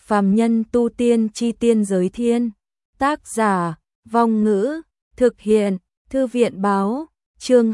Phàm nhân tu tiên chi tiên giới thiên. Tác giả, Vong Ngữ, thực hiện, Thư viện báo, chương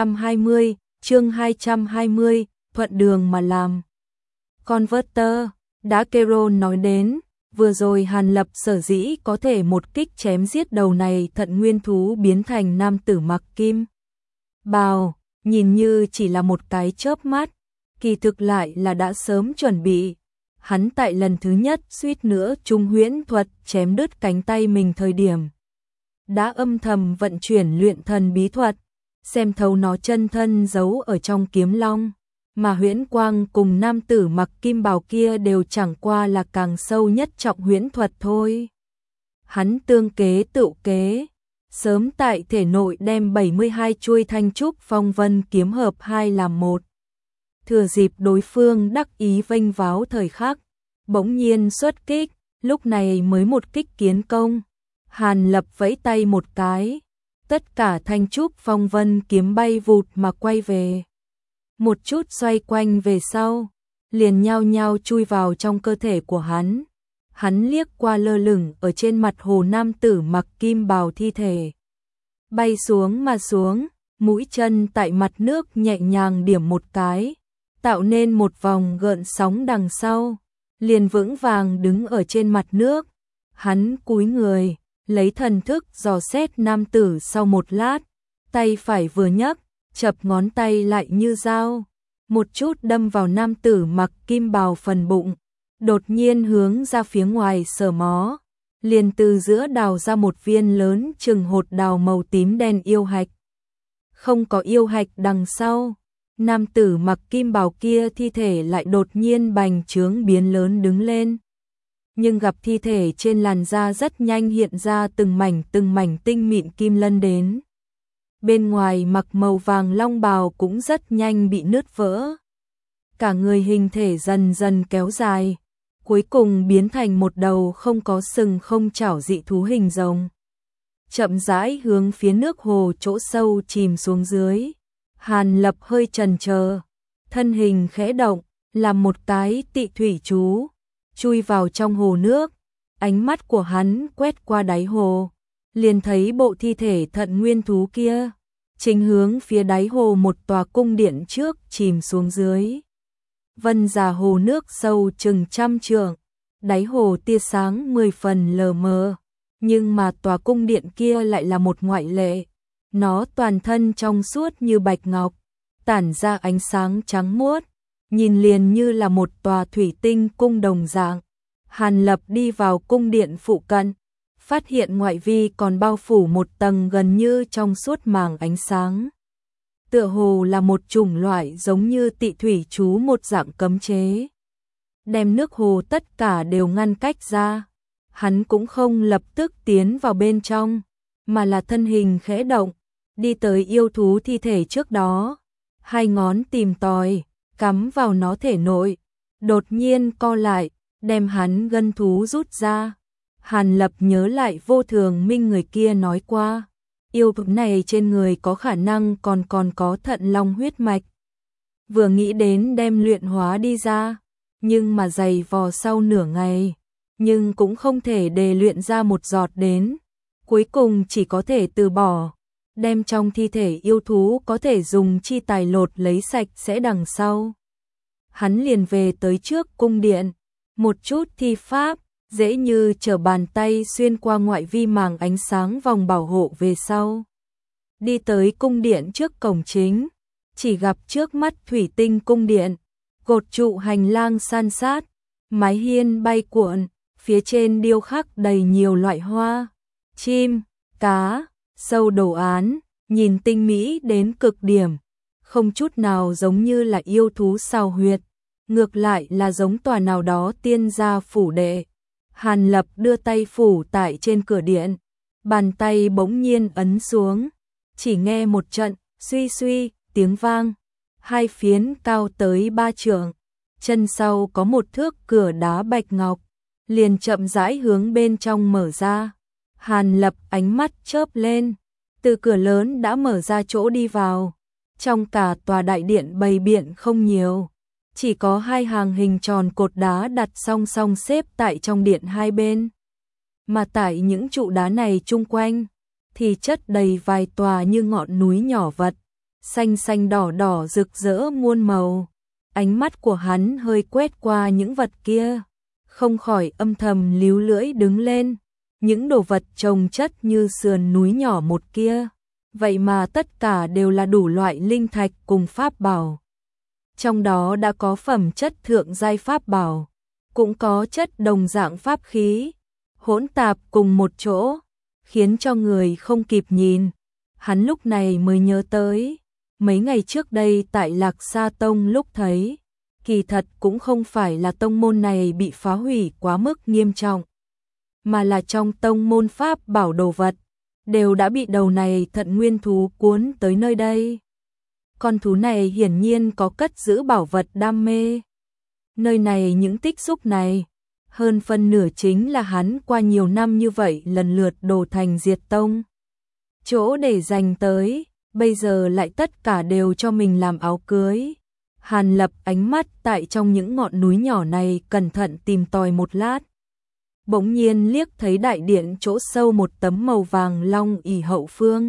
220, thuận đường mà làm. Converter, đã Kero nói đến, vừa rồi Hàn Lập sở dĩ có thể một kích chém giết đầu này thận nguyên thú biến thành nam tử mặc kim bào, nhìn như chỉ là một cái chớp mắt, kỳ thực lại là đã sớm chuẩn bị. Hắn tại lần thứ nhất suýt nữa trung huyễn thuật chém đứt cánh tay mình thời điểm, đã âm thầm vận chuyển luyện thần bí thuật, xem thấu nó chân thân giấu ở trong kiếm long, mà huyễn quang cùng nam tử mặc kim bào kia đều chẳng qua là càng sâu nhất trọng huyễn thuật thôi. Hắn tương kế tự kế, sớm tại thể nội đem 72 chuôi thanh trúc phong vân kiếm hợp hai làm một. Thừa dịp đối phương đắc ý vênh váo thời khắc, bỗng nhiên xuất kích, lúc này mới một kích kiến công. Hàn Lập vẫy tay một cái, tất cả thanh trúc phong vân kiếm bay vụt mà quay về. Một chút xoay quanh về sau, liền nhao nhao chui vào trong cơ thể của hắn. Hắn liếc qua lơ lửng ở trên mặt hồ nam tử mặc kim bào thi thể. Bay xuống mà xuống, mũi chân tại mặt nước nhẹ nhàng điểm một cái, tạo nên một vòng gợn sóng đằng sau, liền vững vàng đứng ở trên mặt nước. Hắn cúi người, lấy thần thức dò xét nam tử sau một lát, tay phải vừa nhấc, chập ngón tay lại như dao, một chút đâm vào nam tử mặc kim bào phần bụng, đột nhiên hướng ra phía ngoài sờ mó, liền từ giữa đào ra một viên lớn chừng hột đào màu tím đen yêu hạch. Không có yêu hạch đằng sau, nam tử mặc kim bào kia thi thể lại đột nhiên bành trướng biến lớn đứng lên. Nhưng gặp thi thể trên làn da rất nhanh hiện ra từng mảnh tinh mịn kim lân đến. Bên ngoài mặc màu vàng long bào cũng rất nhanh bị nứt vỡ. Cả người hình thể dần dần kéo dài, cuối cùng biến thành một đầu không có sừng không chảo dị thú hình rồng. Chậm rãi hướng phía nước hồ chỗ sâu chìm xuống dưới. Hàn Lập hơi chần chờ, thân hình khẽ động, làm một cái tị thủy chú, chui vào trong hồ nước. Ánh mắt của hắn quét qua đáy hồ, liền thấy bộ thi thể thận nguyên thú kia, chính hướng phía đáy hồ một tòa cung điện trước chìm xuống dưới. Vân già hồ nước sâu chừng 100 trượng, đáy hồ tia sáng 10 phần lờ mờ, nhưng mà tòa cung điện kia lại là một ngoại lệ. Nó toàn thân trong suốt như bạch ngọc, tản ra ánh sáng trắng muốt, nhìn liền như là một tòa thủy tinh cung đồng dạng. Hàn Lập đi vào cung điện phụ cận, phát hiện ngoại vi còn bao phủ một tầng gần như trong suốt màng ánh sáng. Tựa hồ là một chủng loại giống như tị thủy chú một dạng cấm chế, đem nước hồ tất cả đều ngăn cách ra. Hắn cũng không lập tức tiến vào bên trong, mà là thân hình khẽ động, đi tới yêu thú thi thể trước đó, hai ngón tìm tòi, cắm vào nó thể nội, đột nhiên co lại, đem hắn gân thú rút ra. Hàn Lập nhớ lại Vô Thường Minh người kia nói qua, yêu thú này trên người có khả năng còn có thận long huyết mạch. Vừa nghĩ đến đem luyện hóa đi ra, nhưng mà giày vò sau nửa ngày, nhưng cũng không thể đề luyện ra một giọt đến, cuối cùng chỉ có thể từ bỏ, đem trong thi thể yêu thú có thể dùng chi tài lột lấy sạch sẽ đằng sau. Hắn liền về tới trước cung điện, một chút thi pháp, dễ như trở bàn tay xuyên qua ngoại vi màng ánh sáng vòng bảo hộ về sau. Đi tới cung điện trước cổng chính, chỉ gặp trước mắt thủy tinh cung điện, cột trụ hành lang san sát, mái hiên bay cuộn, phía trên điêu khắc đầy nhiều loại hoa, chim, cá, sâu đồ án, nhìn tinh mỹ đến cực điểm, không chút nào giống như là yêu thú xào huyệt, ngược lại là giống tòa nào đó tiên gia phủ đệ. Hàn Lập đưa tay phủ tại trên cửa điện, bàn tay bỗng nhiên ấn xuống, chỉ nghe một trận suy suy tiếng vang, hai phiến cao tới 3 trượng, chân sau có một thước cửa đá bạch ngọc, liền chậm rãi hướng bên trong mở ra. Hàn Lập ánh mắt chớp lên, từ cửa lớn đã mở ra chỗ đi vào. Trong cả tòa đại điện bày biện không nhiều, Chỉ có hai hàng hình tròn cột đá đặt song song xếp tại trong điện hai bên. Mà tại những trụ đá này chung quanh, thì chất đầy vài tòa như ngọn núi nhỏ vật, xanh xanh đỏ đỏ rực rỡ muôn màu. Ánh mắt của hắn hơi quét qua những vật kia, không khỏi âm thầm líu lưỡi đứng lên. Những đồ vật chồng chất như sườn núi nhỏ một kia, vậy mà tất cả đều là đủ loại linh thạch cùng pháp bảo. Trong đó đã có phẩm chất thượng giai pháp bảo, cũng có chất đồng dạng pháp khí, hỗn tạp cùng một chỗ, khiến cho người không kịp nhìn. Hắn lúc này mới nhớ tới, mấy ngày trước đây tại Lạc Sa Tông lúc thấy, kỳ thật cũng không phải là tông môn này bị phá hủy quá mức nghiêm trọng, mà là trong tông môn pháp bảo đồ vật, đều đã bị đầu này thận nguyên thú cuốn tới nơi đây. Con thú này hiển nhiên có cất giữ bảo vật đam mê. Nơi này những tích xúc này, hơn phân nửa chính là hắn qua nhiều năm như vậy lần lượt đổ thành diệt tông. Chỗ để dành tới, bây giờ lại tất cả đều cho mình làm áo cưới. Hàn Lập ánh mắt tại trong những ngọn núi nhỏ này cẩn thận tìm tòi một lát. Bỗng nhiên liếc thấy đại điện chỗ sâu một tấm màu vàng long ỷ hậu phương.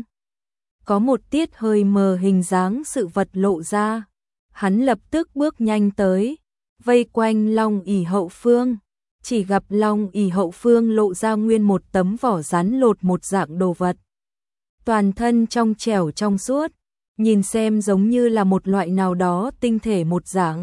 Có một tiết hơi mờ hình dáng sự vật lộ ra. Hắn lập tức bước nhanh tới, vây quanh long ỷ hậu phương. Chỉ gặp long ỷ hậu phương lộ ra nguyên một tấm vỏ rắn lột một dạng đồ vật. Toàn thân trong trẻo trong suốt, nhìn xem giống như là một loại nào đó tinh thể một dạng.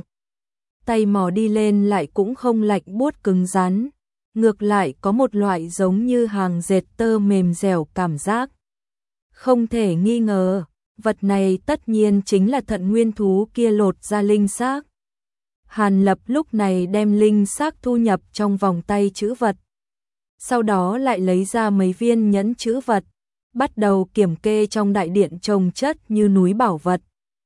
Tay mò đi lên lại cũng không lạnh buốt cứng rắn, ngược lại có một loại giống như hàng dệt tơ mềm dẻo cảm giác. Không thể nghi ngờ, vật này tất nhiên chính là thận nguyên thú kia lột ra linh xác. Hàn Lập lúc này đem linh xác thu nhập trong vòng tay trữ vật. Sau đó lại lấy ra mấy viên nhẫn trữ vật, bắt đầu kiểm kê trong đại điện chồng chất như núi bảo vật.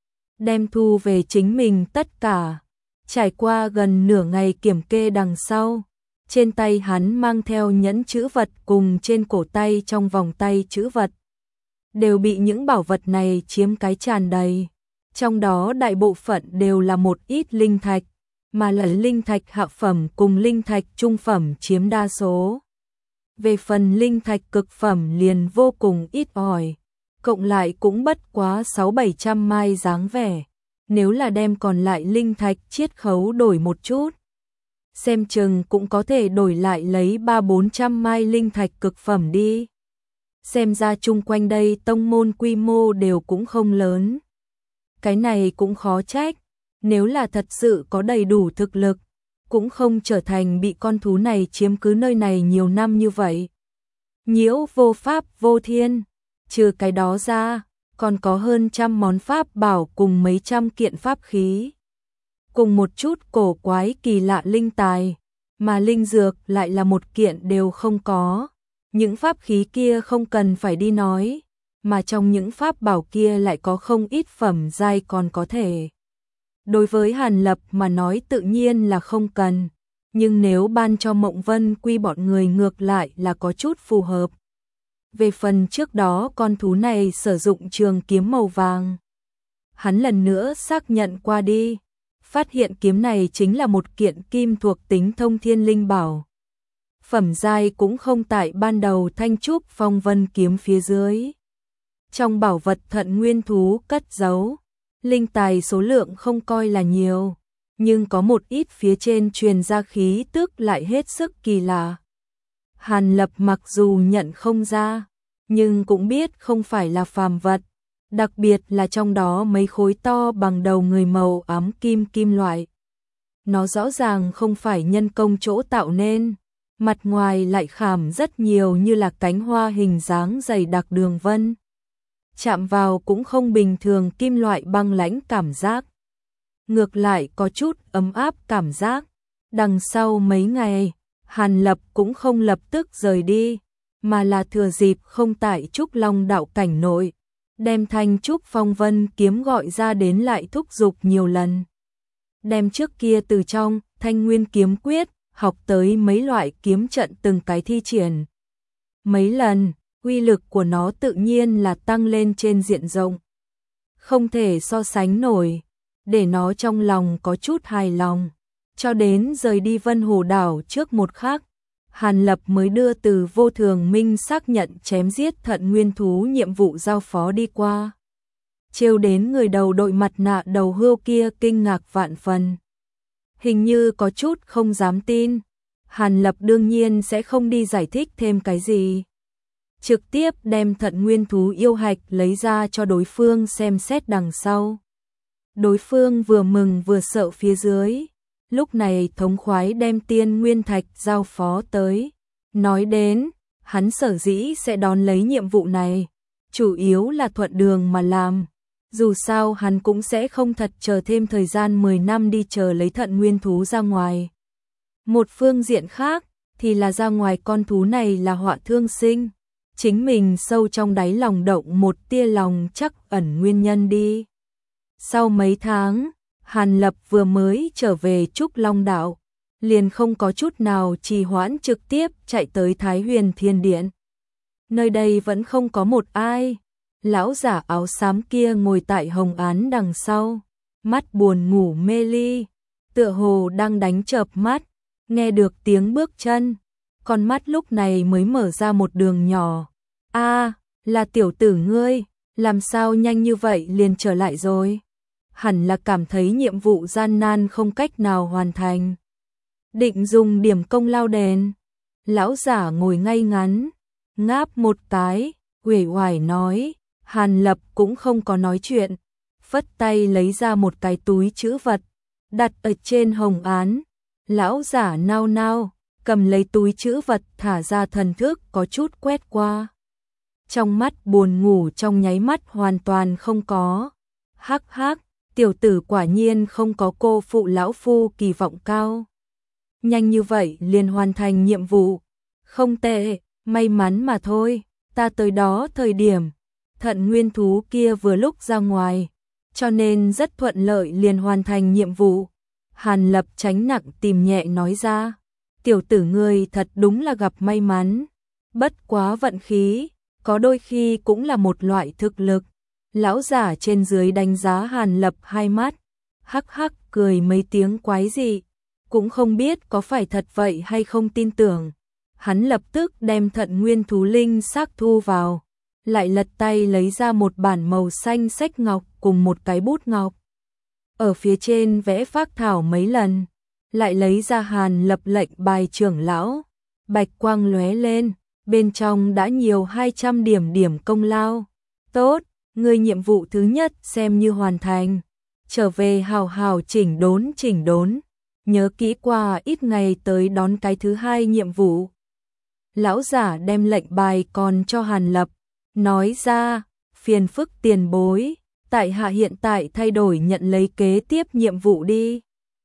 Đem thu về chính mình tất cả. Trải qua gần nửa ngày kiểm kê đằng sau, trên tay hắn mang theo nhẫn trữ vật cùng trên cổ tay trong vòng tay trữ vật, đều bị những bảo vật này chiếm cái tràn đầy. Trong đó đại bộ phận đều là một ít linh thạch, mà là linh thạch hạ phẩm cùng linh thạch trung phẩm chiếm đa số. Về phần linh thạch cực phẩm liền vô cùng ít ỏi, cộng lại cũng bất quá 600-700 mai dáng vẻ. Nếu là đem còn lại linh thạch chiết khấu đổi một chút, xem chừng cũng có thể đổi lại lấy 300-400 mai linh thạch cực phẩm đi. Xem ra chung quanh đây tông môn quy mô đều cũng không lớn. Cái này cũng khó trách, nếu là thật sự có đầy đủ thực lực, cũng không trở thành bị con thú này chiếm cứ nơi này nhiều năm như vậy. Nhiễu vô pháp vô thiên, trừ cái đó ra, còn có hơn 100 món pháp bảo cùng mấy trăm kiện pháp khí. Cùng một chút cổ quái kỳ lạ linh tài, mà linh dược lại là một kiện đều không có. Những pháp khí kia không cần phải đi nói, mà trong những pháp bảo kia lại có không ít phẩm giai còn có thể. Đối với Hàn Lập mà nói tự nhiên là không cần, nhưng nếu ban cho Mộng Vân Quy bọn người ngược lại là có chút phù hợp. Về phần trước đó con thú này sử dụng trường kiếm màu vàng, hắn lần nữa xác nhận qua đi, phát hiện kiếm này chính là một kiện kim thuộc tính thông thiên linh bảo. Phẩm giai cũng không tại ban đầu Thanh Trúc Phong Vân kiếm phía dưới. Trong bảo vật thận nguyên thú cất giấu, linh tài số lượng không coi là nhiều, nhưng có một ít phía trên truyền ra khí tức lại hết sức kỳ lạ. Hàn Lập mặc dù nhận không ra, nhưng cũng biết không phải là phàm vật, đặc biệt là trong đó mấy khối to bằng đầu người màu ám kim kim loại. Nó rõ ràng không phải nhân công chỗ tạo nên, mặt ngoài lại khảm rất nhiều như là cánh hoa hình dáng dày đặc đường vân. Chạm vào cũng không bình thường kim loại băng lãnh cảm giác. Ngược lại có chút ấm áp cảm giác. Đằng sau mấy ngày, Hàn Lập cũng không lập tức rời đi, mà là thừa dịp không tại Trúc Long đạo cảnh nội, đem Thanh Trúc Phong Vân kiếm gọi ra đến lại thúc giục nhiều lần. Đem trước kia từ trong Thanh Nguyên kiếm quyết, học tới mấy loại kiếm trận từng cái thi triển. Mấy lần, uy lực của nó tự nhiên là tăng lên trên diện rộng. Không thể so sánh nổi. để nó trong lòng có chút hài lòng. Cho đến rời đi Vân Hồ đảo trước một khắc, Hàn Lập mới đưa Từ Vô Thường Minh xác nhận chém giết thận nguyên thú nhiệm vụ giao phó đi qua. Trêu đến người đầu đội mặt nạ đầu hươu kia kinh ngạc vạn phần. Hình như có chút không dám tin. Hàn Lập đương nhiên sẽ không đi giải thích thêm cái gì. Trực tiếp đem thận nguyên thú yêu hạch lấy ra cho đối phương xem xét đằng sau. Đối phương vừa mừng vừa sợ phía dưới. Lúc này thống khoái đem tiên nguyên thạch giao phó tới. Nói đến, hắn sở dĩ sẽ đón lấy nhiệm vụ này. Chủ yếu là thuận đường mà làm. Dù sao hắn cũng sẽ không thật chờ thêm thời gian 10 năm đi chờ lấy thận nguyên thú ra ngoài. Một phương diện khác, thì là ra ngoài con thú này là họa thương sinh. Chính mình sâu trong đáy lòng động một tia lòng chắc ẩn nguyên nhân đi. Sau mấy tháng, Hàn Lập vừa mới trở về Trúc Long Đảo, liền không có chút nào trì hoãn trực tiếp chạy tới Thái Huyền Thiên Điện. Nơi đây vẫn không có một ai. Lão giả áo xám kia ngồi tại hồng án đằng sau, mắt buồn ngủ mê ly, tựa hồ đang đánh chợp mắt, nghe được tiếng bước chân, con mắt lúc này mới mở ra một đường nhỏ. A, là tiểu tử ngươi, làm sao nhanh như vậy liền trở lại rồi? Hẳn là cảm thấy nhiệm vụ gian nan không cách nào hoàn thành. Định dùng điểm công lao đền. Lão giả ngồi ngay ngắn, ngáp một cái, uể oải nói. Hàn Lập cũng không có nói chuyện, phất tay lấy ra một cái túi trữ vật, đặt ở trên hồng án. Lão giả nao nao, cầm lấy túi trữ vật thả ra thần thức có chút quét qua. Trong mắt buồn ngủ trong nháy mắt hoàn toàn không có. Hắc hắc, tiểu tử quả nhiên không có cô phụ lão phu kỳ vọng cao. Nhanh như vậy liền hoàn thành nhiệm vụ. Không tệ, may mắn mà thôi, ta tới đó thời điểm thận nguyên thú kia vừa lúc ra ngoài, cho nên rất thuận lợi liền hoàn thành nhiệm vụ. Hàn Lập tránh nặng tìm nhẹ nói ra, tiểu tử ngươi thật đúng là gặp may mắn, bất quá vận khí, có đôi khi cũng là một loại thực lực. Lão giả trên dưới đánh giá Hàn Lập hai mắt, hắc hắc cười mấy tiếng quái dị, cũng không biết có phải thật vậy hay không tin tưởng. Hắn lập tức đem thận nguyên thú linh xác thu vào, lại lật tay lấy ra một bản màu xanh sách ngọc cùng một cái bút ngọc. Ở phía trên vẽ phác thảo mấy lần, lại lấy ra Hàn Lập lệnh bài trưởng lão, bạch quang lóe lên, bên trong đã nhiều 200 điểm công lao. Tốt, người nhiệm vụ thứ nhất xem như hoàn thành, trở về hào hào chỉnh đốn, nhớ kỹ qua ít ngày tới đón cái thứ hai nhiệm vụ. Lão giả đem lệnh bài còn cho Hàn Lập, nói ra, phiền phức tiền bối, tại hạ hiện tại thay đổi nhận lấy kế tiếp nhiệm vụ đi.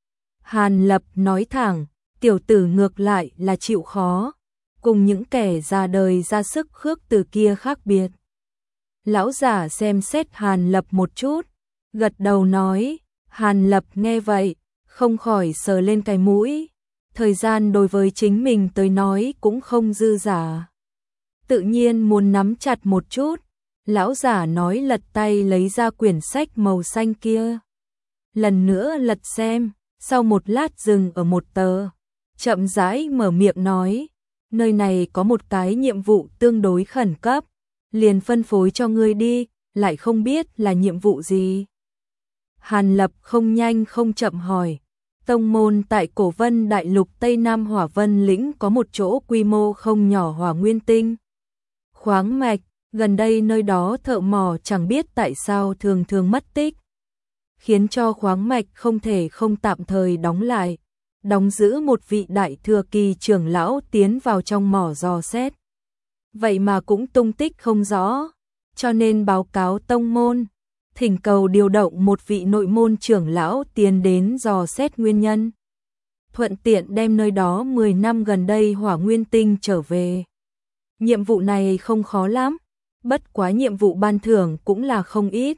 Hàn Lập nói thẳng, tiểu tử ngược lại là chịu khó, cùng những kẻ già đời ra sức khước từ kia khác biệt. Lão giả xem xét Hàn Lập một chút, gật đầu nói. Hàn Lập nghe vậy, không khỏi sờ lên cái mũi. Thời gian đối với chính mình tới nói cũng không dư dả, tự nhiên muốn nắm chặt một chút. Lão giả nói lật tay lấy ra quyển sách màu xanh kia, lần nữa lật xem, sau một lát dừng ở một tờ, chậm rãi mở miệng nói, nơi này có một cái nhiệm vụ tương đối khẩn cấp, liền phân phối cho ngươi đi, lại không biết là nhiệm vụ gì. Hàn Lập không nhanh không chậm hỏi, tông môn tại Cổ Vân Đại Lục Tây Nam Hỏa Vân Lĩnh có một chỗ quy mô không nhỏ hỏa nguyên tinh khoáng mạch, gần đây nơi đó thợ mỏ chẳng biết tại sao thường thường mất tích, khiến cho khoáng mạch không thể không tạm thời đóng lại, đóng giữ một vị đại thừa kỳ trưởng lão tiến vào trong mỏ dò xét. Vậy mà cũng tung tích không rõ, cho nên báo cáo tông môn, thỉnh cầu điều động một vị nội môn trưởng lão tiến đến dò xét nguyên nhân, thuận tiện đem nơi đó 10 năm gần đây hỏa nguyên tinh trở về. Nhiệm vụ này không khó lắm, bất quá nhiệm vụ ban thưởng cũng là không ít,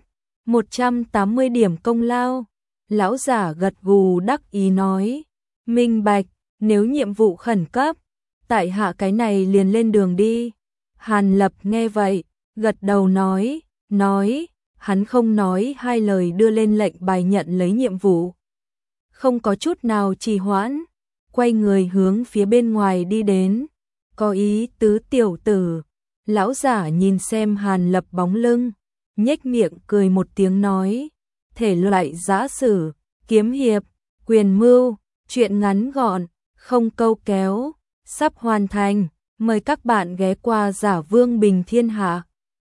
180 điểm công lao. Lão giả gật gù đắc ý nói, minh bạch, nếu nhiệm vụ khẩn cấp, tại hạ cái này liền lên đường đi. Hàn Lập nghe vậy, gật đầu nói, hắn không nói hai lời đưa lên lệnh bài nhận lấy nhiệm vụ. Không có chút nào trì hoãn, quay người hướng phía bên ngoài đi đến. Có ý tứ tiểu tử. Lão giả nhìn xem Hàn Lập bóng lưng, nhếch miệng cười một tiếng nói, thể loại giã sử, kiếm hiệp, quyền mưu, truyện ngắn gọn, không câu kéo, sắp hoàn thành, mời các bạn ghé qua Giả Vương Bình Thiên Hạ.